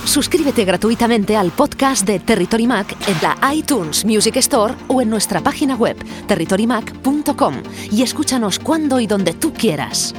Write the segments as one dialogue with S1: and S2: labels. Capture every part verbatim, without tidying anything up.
S1: Suscríbete gratuitamente al podcast de Territory Mac en la iTunes Music Store o en nuestra página web territory mac punto com y escúchanos cuando y donde tú quieras.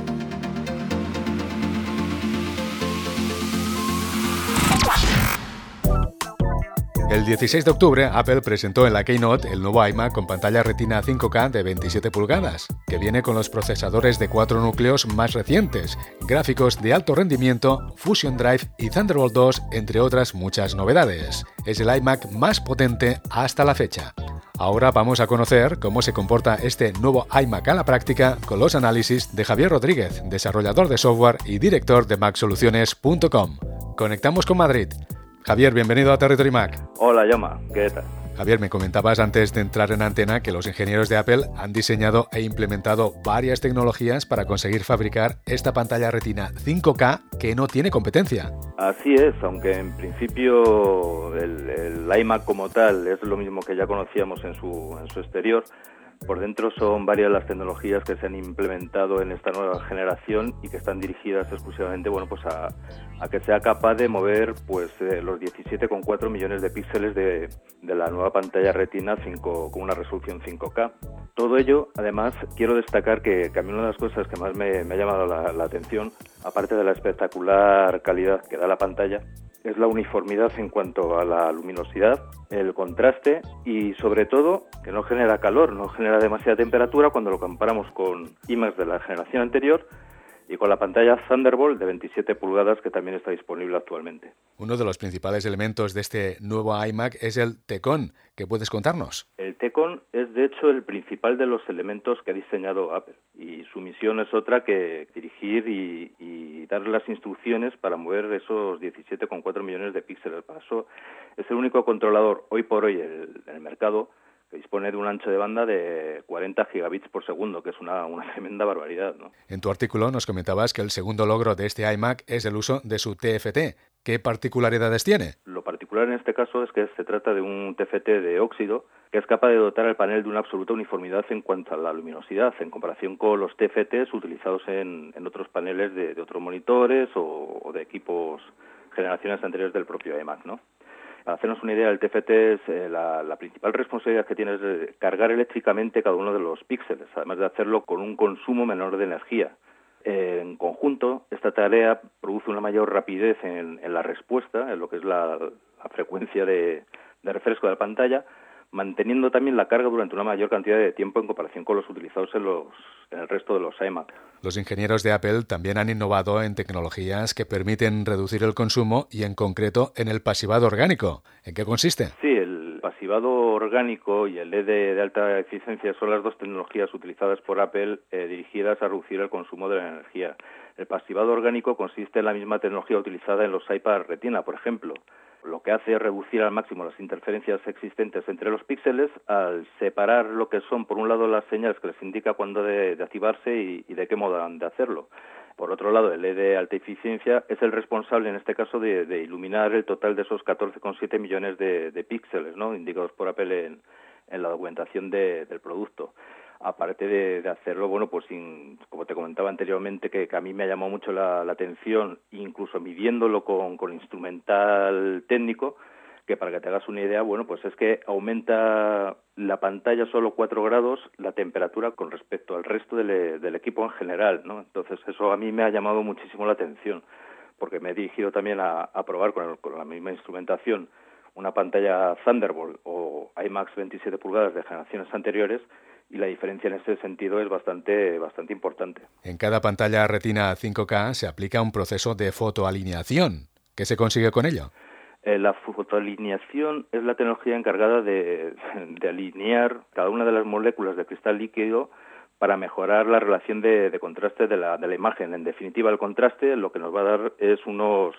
S2: El dieciséis de octubre, Apple presentó en la Keynote el nuevo iMac con pantalla Retina cinco K de veintisiete pulgadas, que viene con los procesadores de cuatro núcleos más recientes, gráficos de alto rendimiento, Fusion Drive y Thunderbolt dos, entre otras muchas novedades. Es el iMac más potente hasta la fecha. Ahora vamos a conocer cómo se comporta este nuevo iMac a la práctica con los análisis de Javier Rodríguez, desarrollador de software y director de mac soluciones punto com. Conectamos con Madrid. Javier, bienvenido a Territory Mac.
S3: Hola, Jaume, ¿qué tal?
S2: Javier, me comentabas antes de entrar en antena que los ingenieros de Apple han diseñado e implementado varias tecnologías para conseguir fabricar esta pantalla Retina cinco K que no tiene competencia.
S3: Así es, aunque en principio el, el iMac como tal es lo mismo que ya conocíamos en su, en su exterior. Por dentro son varias las tecnologías que se han implementado en esta nueva generación y que están dirigidas exclusivamente, bueno, pues a, a que sea capaz de mover pues eh, los diecisiete coma cuatro millones de píxeles de, de la nueva pantalla Retina cinco con una resolución cinco K. Todo ello, además, quiero destacar que, que a mí una de las cosas que más me, me ha llamado la, la atención, aparte de la espectacular calidad que da la pantalla, es la uniformidad en cuanto a la luminosidad, el contraste y, sobre todo, que no genera calor, no genera demasiada temperatura cuando lo comparamos con iMacs de la generación anterior y con la pantalla Thunderbolt de veintisiete pulgadas que también está disponible actualmente.
S2: Uno de los principales elementos de este nuevo iMac es el T-Con. ¿Qué puedes contarnos?
S3: El T-Con es, de hecho, el principal de los elementos que ha diseñado Apple y su misión es otra que dirigir y, y dar las instrucciones para mover esos diecisiete coma cuatro millones de píxeles. Para eso es el único controlador hoy por hoy en el mercado que dispone de un ancho de banda de cuarenta gigabits por segundo, que es una, una tremenda barbaridad, ¿no?
S2: En tu artículo nos comentabas que el segundo logro de este iMac es el uso de su T F T. ¿Qué particularidades tiene?
S3: Lo particular en este caso es que se trata de un T F T de óxido que es capaz de dotar al panel de una absoluta uniformidad en cuanto a la luminosidad, en comparación con los T F Ts utilizados en, en otros paneles de, de otros monitores o, o de equipos generaciones anteriores del propio iMac, ¿no? Para hacernos una idea, el T F T es eh, la, la principal responsabilidad que tiene es de cargar eléctricamente cada uno de los píxeles, además de hacerlo con un consumo menor de energía. Eh, en conjunto, esta tarea produce una mayor rapidez en, en la respuesta, en lo que es la, la frecuencia de, de refresco de la pantalla, manteniendo también la carga durante una mayor cantidad de tiempo en comparación con los utilizados en, los, en el resto de los iMac.
S2: Los ingenieros de Apple también han innovado en tecnologías que permiten reducir el consumo y, en concreto, en el pasivado orgánico. ¿En qué consiste?
S3: Sí, el pasivado orgánico y el L E D de alta eficiencia son las dos tecnologías utilizadas por Apple eh, dirigidas a reducir el consumo de la energía. El pasivado orgánico consiste en la misma tecnología utilizada en los iPad Retina, por ejemplo. Lo que hace es reducir al máximo las interferencias existentes entre los píxeles al separar lo que son, por un lado, las señales que les indica cuándo de, de activarse y, y de qué modo han de hacerlo. Por otro lado, el L E D de alta eficiencia es el responsable, en este caso, de, de iluminar el total de esos catorce coma siete millones de, de píxeles, ¿no?, indicados por Apple en, en la documentación de, del producto. Aparte de, de hacerlo, bueno, pues sin, como te comentaba anteriormente, que, que a mí me ha llamado mucho la, la atención, incluso midiéndolo con, con instrumental técnico, que para que te hagas una idea, bueno, pues es que aumenta la pantalla solo cuatro grados la temperatura con respecto al resto del, del equipo en general, ¿no? Entonces eso a mí me ha llamado muchísimo la atención, porque me he dirigido también a, a probar con, el, con la misma instrumentación una pantalla Thunderbolt o iMacs veintisiete pulgadas de generaciones anteriores, y la diferencia en ese sentido es bastante bastante importante.
S2: En cada pantalla Retina cinco K se aplica un proceso de fotoalineación. ¿Qué se consigue con ello?
S3: Eh, la fotoalineación es la tecnología encargada de, de alinear cada una de las moléculas de cristal líquido para mejorar la relación de, de contraste de la, de la imagen. En definitiva, el contraste lo que nos va a dar es unos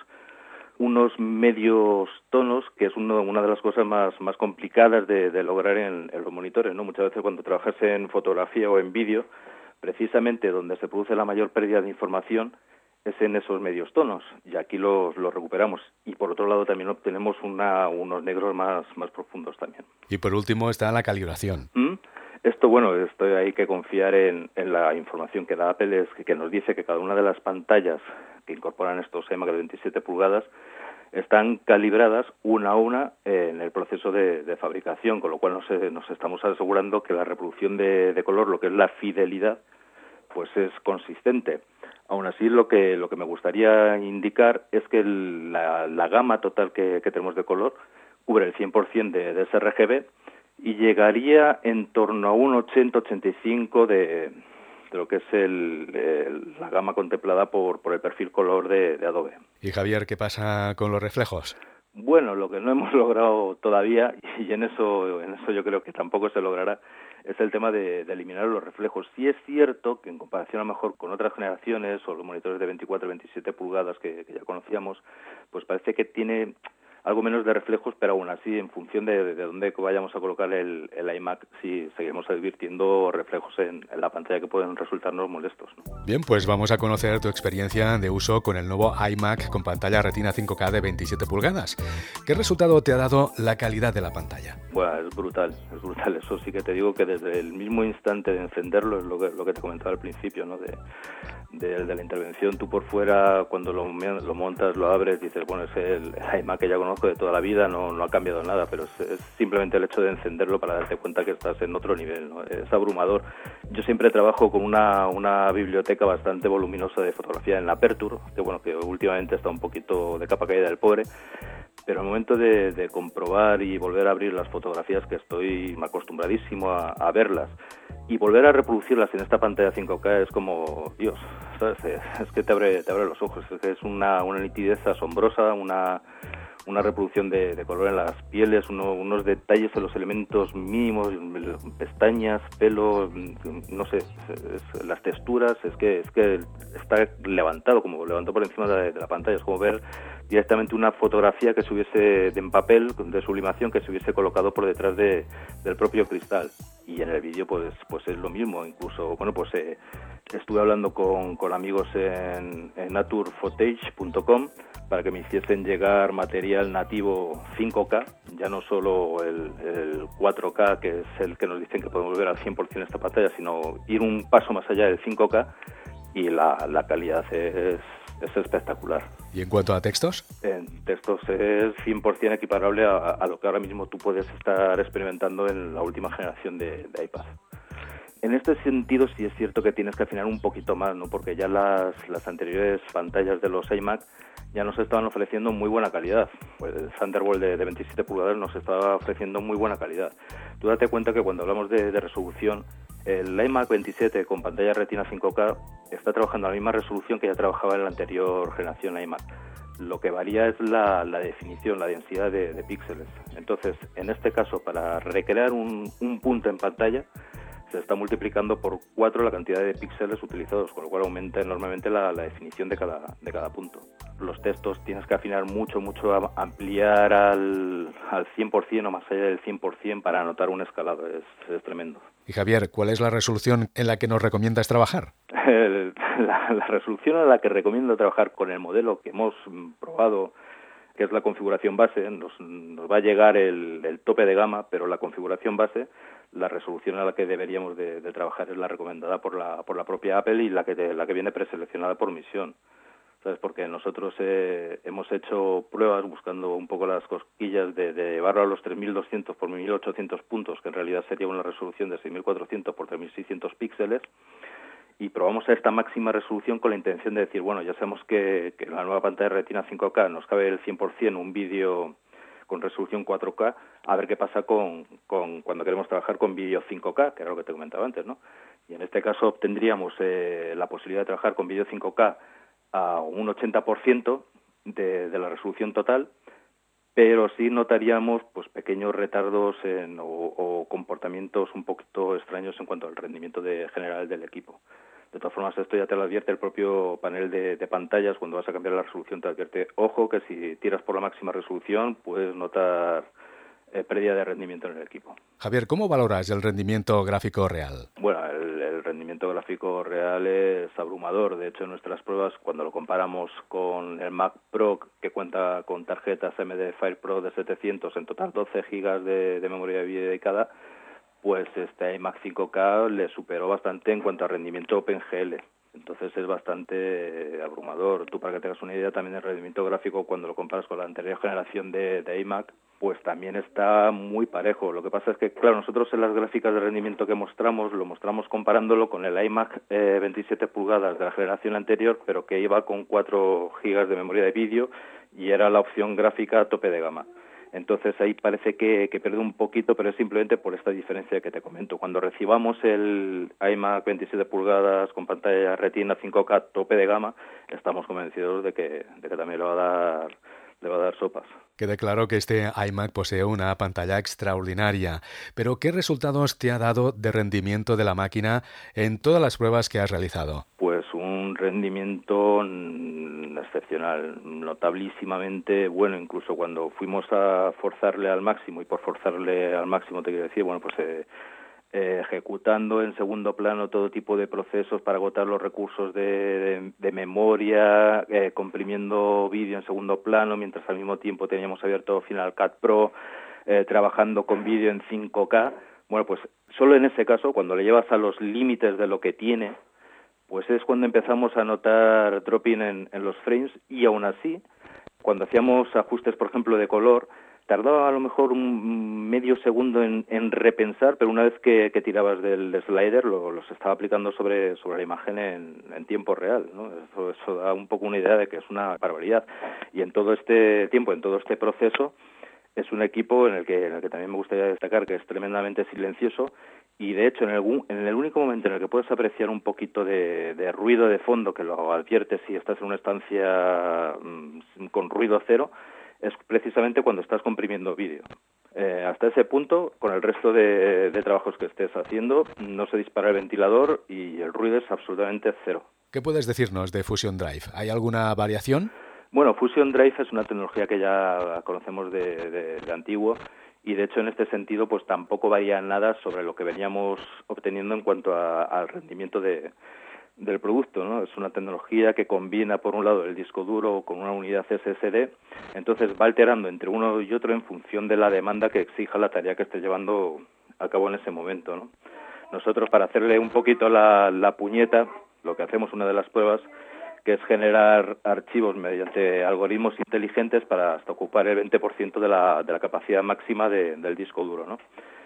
S3: unos medios tonos, que es uno, una de las cosas más, más complicadas de, de lograr en, en los monitores, ¿no? Muchas veces cuando trabajas en fotografía o en vídeo, precisamente donde se produce la mayor pérdida de información es en esos medios tonos, y aquí los, los recuperamos. Y por otro lado también obtenemos una, unos negros más, más profundos también.
S2: Y por último está la calibración.
S3: ¿Mm? Esto, bueno, esto hay que confiar en, en la información que da Apple, es que, que nos dice que cada una de las pantallas que incorporan estos iMac de veintisiete pulgadas están calibradas una a una en el proceso de, de fabricación, con lo cual nos, nos estamos asegurando que la reproducción de, de color, lo que es la fidelidad, pues es consistente. Aún así, lo que lo que me gustaría indicar es que el, la, la gama total que, que tenemos de color cubre el cien por ciento de, de ese R G B y llegaría en torno a un ochenta a ochenta y cinco de, de lo que es el, el, la gama contemplada por, por el perfil color de, de Adobe.
S2: Y Javier, ¿qué pasa con los reflejos?
S3: Bueno, lo que no hemos logrado todavía, y en eso, en eso yo creo que tampoco se logrará, es el tema de, de eliminar los reflejos. Sí es cierto que en comparación a lo mejor con otras generaciones o los monitores de veinticuatro y veintisiete pulgadas que, que ya conocíamos, pues parece que tiene algo menos de reflejos, pero aún así, en función de, de dónde vayamos a colocar el, el iMac, sí seguiremos advirtiendo reflejos en, en la pantalla que pueden resultarnos molestos, ¿no?
S2: Bien, pues vamos a conocer tu experiencia de uso con el nuevo iMac con pantalla Retina cinco K de veintisiete pulgadas. ¿Qué resultado te ha dado la calidad de la pantalla?
S3: Bueno, es brutal, es brutal. Eso sí que te digo que desde el mismo instante de encenderlo, es lo que, lo que te comentaba al principio, ¿no? De, de, de la intervención, tú por fuera, cuando lo, lo montas, lo abres, dices, bueno, es el, el iMac que ya conozco de toda la vida, no, no ha cambiado nada, pero es, es simplemente el hecho de encenderlo para darte cuenta que estás en otro nivel, ¿no? Es abrumador. Yo siempre trabajo con una, una biblioteca bastante voluminosa de fotografía en la Aperture, que bueno, que últimamente está un poquito de capa caída del pobre, pero al momento de, de comprobar y volver a abrir las fotografías, que estoy acostumbradísimo a, a verlas, y volver a reproducirlas en esta pantalla cinco K es como, Dios, ¿sabes? Es que te abre, te abre los ojos, es que es una, una nitidez asombrosa, una, una reproducción de, de color en las pieles, uno, unos detalles en los elementos mínimos, pestañas, pelo, no sé, es, las texturas, es que es que está levantado, como levantado por encima de, de la pantalla, es como ver directamente una fotografía que se hubiese, de, en papel, de sublimación, que se hubiese colocado por detrás de, del propio cristal. Y en el vídeo pues pues es lo mismo, incluso, bueno, pues eh, estuve hablando con, con amigos en, en naturefootage punto com para que me hiciesen llegar material nativo cinco K, ya no solo el, el cuatro K, que es el que nos dicen que podemos ver al cien por ciento esta pantalla, sino ir un paso más allá del cinco K, y la, la calidad es, es espectacular.
S2: ¿Y en cuanto a textos?
S3: En textos es cien por ciento equiparable a, a lo que ahora mismo tú puedes estar experimentando en la última generación de, de iPad. En este sentido sí es cierto que tienes que afinar un poquito más, ¿no? Porque ya las, las anteriores pantallas de los iMac ya nos estaban ofreciendo muy buena calidad. Pues el Thunderbolt de, de veintisiete pulgadas nos estaba ofreciendo muy buena calidad. Tú date cuenta que cuando hablamos de, de resolución, el iMac veintisiete con pantalla Retina cinco K está trabajando a la misma resolución que ya trabajaba en la anterior generación iMac. Lo que varía es la, la definición, la densidad de, de píxeles. Entonces, en este caso, para recrear un, un punto en pantalla, se está multiplicando por cuatro la cantidad de píxeles utilizados, con lo cual aumenta enormemente la, la definición de cada, de cada punto. Los textos tienes que afinar mucho, mucho, a ampliar al, al cien por ciento o más allá del cien por ciento para anotar un escalado, es, es tremendo.
S2: Y Javier, ¿cuál es la resolución en la que nos recomiendas trabajar?
S3: El, la, la resolución en la que recomiendo trabajar con el modelo que hemos probado, que es la configuración base, nos, nos va a llegar el, el tope de gama, pero la configuración base, la resolución a la que deberíamos de, de trabajar es la recomendada por la por la propia Apple y la que te, la que viene preseleccionada por misión, ¿sabes? Porque nosotros eh, hemos hecho pruebas buscando un poco las cosquillas de, de llevarlo a los tres mil doscientos por mil ochocientos puntos, que en realidad sería una resolución de seis mil cuatrocientos por tres mil seiscientos píxeles, y probamos a esta máxima resolución con la intención de decir, bueno, ya sabemos que, que la nueva pantalla Retina cinco K nos cabe el cien por ciento un vídeo con resolución cuatro K, a ver qué pasa con, con cuando queremos trabajar con vídeo cinco K, que era lo que te comentaba antes, ¿no? Y en este caso obtendríamos eh, la posibilidad de trabajar con vídeo cinco K a un ochenta por ciento de, de la resolución total, pero sí notaríamos pues pequeños retardos en, o, o comportamientos un poquito extraños en cuanto al rendimiento de, general del equipo. De todas formas, esto ya te lo advierte el propio panel de, de pantallas. Cuando vas a cambiar la resolución te advierte, ojo, que si tiras por la máxima resolución puedes notar eh, pérdida de rendimiento en el equipo.
S2: Javier, ¿cómo valoras el rendimiento gráfico real?
S3: Bueno, el, el rendimiento gráfico real es abrumador. De hecho, en nuestras pruebas, cuando lo comparamos con el Mac Pro, que cuenta con tarjetas A M D Fire Pro de setecientos, en total doce gigas de, de memoria de vídeo dedicada, pues este iMac cinco K le superó bastante en cuanto a rendimiento OpenGL. Entonces es bastante abrumador. Tú, para que tengas una idea, también el rendimiento gráfico, cuando lo comparas con la anterior generación de, de iMac, pues también está muy parejo. Lo que pasa es que, claro, nosotros en las gráficas de rendimiento que mostramos, lo mostramos comparándolo con el iMac eh, veintisiete pulgadas de la generación anterior, pero que iba con cuatro gigas de memoria de vídeo y era la opción gráfica a tope de gama. Entonces ahí parece que, que pierde un poquito, pero es simplemente por esta diferencia que te comento. Cuando recibamos el iMac veintisiete pulgadas con pantalla Retina cinco K tope de gama, estamos convencidos de que, de que también le va a dar, le va a dar sopas.
S2: Quede claro que este iMac posee una pantalla extraordinaria, pero ¿qué resultados te ha dado de rendimiento de la máquina en todas las pruebas que has realizado?
S3: Pues un rendimiento excepcional, notabilísimamente bueno. Incluso cuando fuimos a forzarle al máximo, y por forzarle al máximo te quiero decir, bueno, pues eh, eh, ejecutando en segundo plano todo tipo de procesos para agotar los recursos de, de, de memoria, eh, comprimiendo vídeo en segundo plano, mientras al mismo tiempo teníamos abierto Final Cut Pro, eh, trabajando con vídeo en cinco K. Bueno, pues solo en ese caso, cuando le llevas a los límites de lo que tiene, pues es cuando empezamos a notar dropping en, en los frames, y aún así, cuando hacíamos ajustes, por ejemplo, de color, tardaba a lo mejor un medio segundo en, en repensar, pero una vez que, que tirabas del slider, lo, los estaba aplicando sobre, sobre la imagen en, en tiempo real, ¿no? Eso, eso da un poco una idea de que es una barbaridad. Y en todo este tiempo, en todo este proceso, es un equipo en el que, en el que también me gustaría destacar que es tremendamente silencioso. Y de hecho, en el, en el único momento en el que puedes apreciar un poquito de, de ruido de fondo, que lo adviertes si estás en una estancia mmm, con ruido cero, es precisamente cuando estás comprimiendo vídeo. Eh, hasta ese punto, con el resto de, de trabajos que estés haciendo, no se dispara el ventilador y el ruido es absolutamente cero.
S2: ¿Qué puedes decirnos de Fusion Drive? ¿Hay alguna variación?
S3: Bueno, Fusion Drive es una tecnología que ya conocemos de, de, de antiguo. Y de hecho, en este sentido, pues tampoco varía nada sobre lo que veníamos obteniendo en cuanto a, al rendimiento de, del producto, ¿no? Es una tecnología que combina, por un lado, el disco duro con una unidad S S D, entonces va alterando entre uno y otro en función de la demanda que exija la tarea que esté llevando a cabo en ese momento, ¿no? Nosotros, para hacerle un poquito la, la puñeta, lo que hacemos, una de las pruebas, que es generar archivos mediante algoritmos inteligentes para hasta ocupar el veinte por ciento de la, de la capacidad máxima de, del disco duro, ¿no?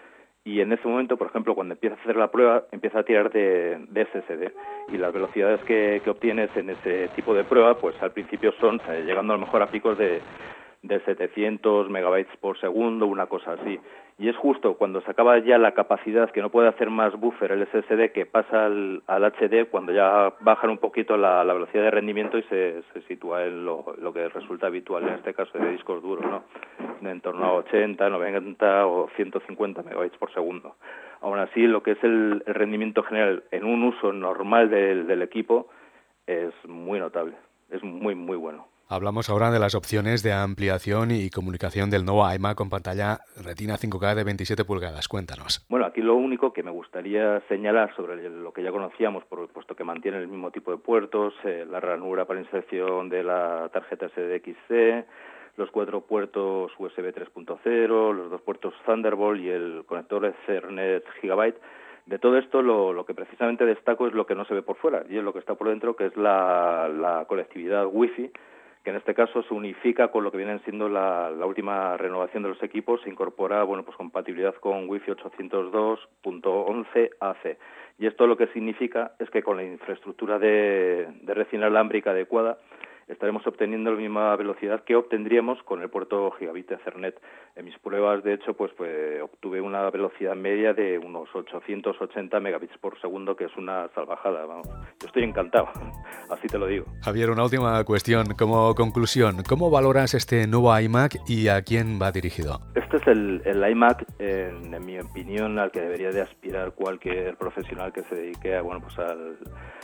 S3: Y en ese momento, por ejemplo, cuando empieza a hacer la prueba, empieza a tirar de, de S S D. Y las velocidades que, que obtienes en ese tipo de prueba, pues al principio son, eh, llegando a lo mejor a picos de, de setecientos megabytes por segundo, una cosa así. Y es justo cuando se acaba ya la capacidad, que no puede hacer más buffer el S S D, que pasa al, al H D, cuando ya bajan un poquito la, la velocidad de rendimiento y se, se sitúa en lo, lo que resulta habitual en este caso de discos duros, ¿no? En torno a ochenta, noventa o ciento cincuenta megabytes por segundo. Aún así, lo que es el, el rendimiento general en un uso normal del, del equipo es muy notable, es muy, muy bueno.
S2: Hablamos ahora de las opciones de ampliación y comunicación del nuevo iMac con pantalla Retina cinco K de veintisiete pulgadas. Cuéntanos.
S3: Bueno, aquí lo único que me gustaría señalar sobre lo que ya conocíamos, por, puesto que mantiene el mismo tipo de puertos, eh, la ranura para inserción de la tarjeta S D X C, los cuatro puertos U S B tres punto cero, los dos puertos Thunderbolt y el conector Ethernet Gigabyte. De todo esto, lo, lo que precisamente destaco es lo que no se ve por fuera, y es lo que está por dentro, que es la, la conectividad Wi-Fi, que en este caso se unifica con lo que vienen siendo la, la última renovación de los equipos. Se incorpora, bueno, pues compatibilidad con Wi-Fi ochocientos dos punto once A C. Y esto lo que significa es que con la infraestructura de, de red inalámbrica adecuada estaremos obteniendo la misma velocidad que obtendríamos con el puerto Gigabit Ethernet. En mis pruebas, de hecho, pues, pues obtuve una velocidad media de unos ochocientos ochenta megabits por segundo, que es una salvajada, vamos. Yo estoy encantado, así te lo digo.
S2: Javier, una última cuestión. Como conclusión, ¿cómo valoras este nuevo iMac y a quién va dirigido?
S3: Este es el, el iMac, en, en mi opinión, al que debería de aspirar cualquier profesional que se dedique a, bueno, pues al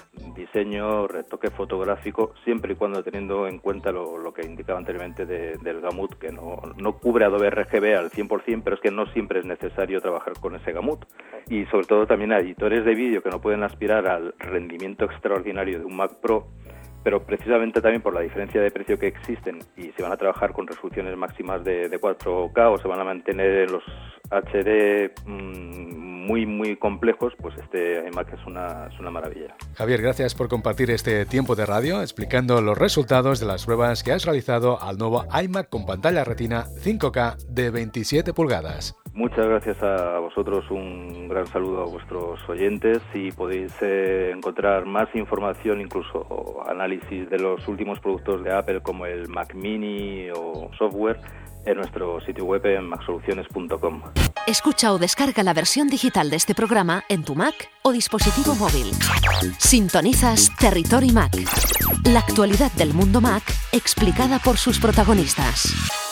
S3: diseño, retoque fotográfico, siempre y cuando teniendo en cuenta lo, lo que indicaba anteriormente de, del Gamut, que no, no cubre Adobe R G B al cien por ciento, pero es que no siempre es necesario trabajar con ese Gamut. Y sobre todo también a editores de vídeo que no pueden aspirar al rendimiento extraordinario de un Mac Pro, pero precisamente también por la diferencia de precio que existen, y si van a trabajar con resoluciones máximas de, de cuatro K o se van a mantener en los H D mmm, muy muy complejos, pues este iMac es una, es una maravilla.
S2: Javier, gracias por compartir este tiempo de radio explicando los resultados de las pruebas que has realizado al nuevo iMac con pantalla Retina cinco K de veintisiete pulgadas.
S3: Muchas gracias a vosotros, un gran saludo a vuestros oyentes y podéis eh, encontrar más información, incluso análisis de los últimos productos de Apple como el Mac Mini o software en nuestro sitio web en mac soluciones punto com.
S1: Escucha o descarga la versión digital de este programa en tu Mac o dispositivo móvil. Sintonizas Territory Mac, la actualidad del mundo Mac explicada por sus protagonistas.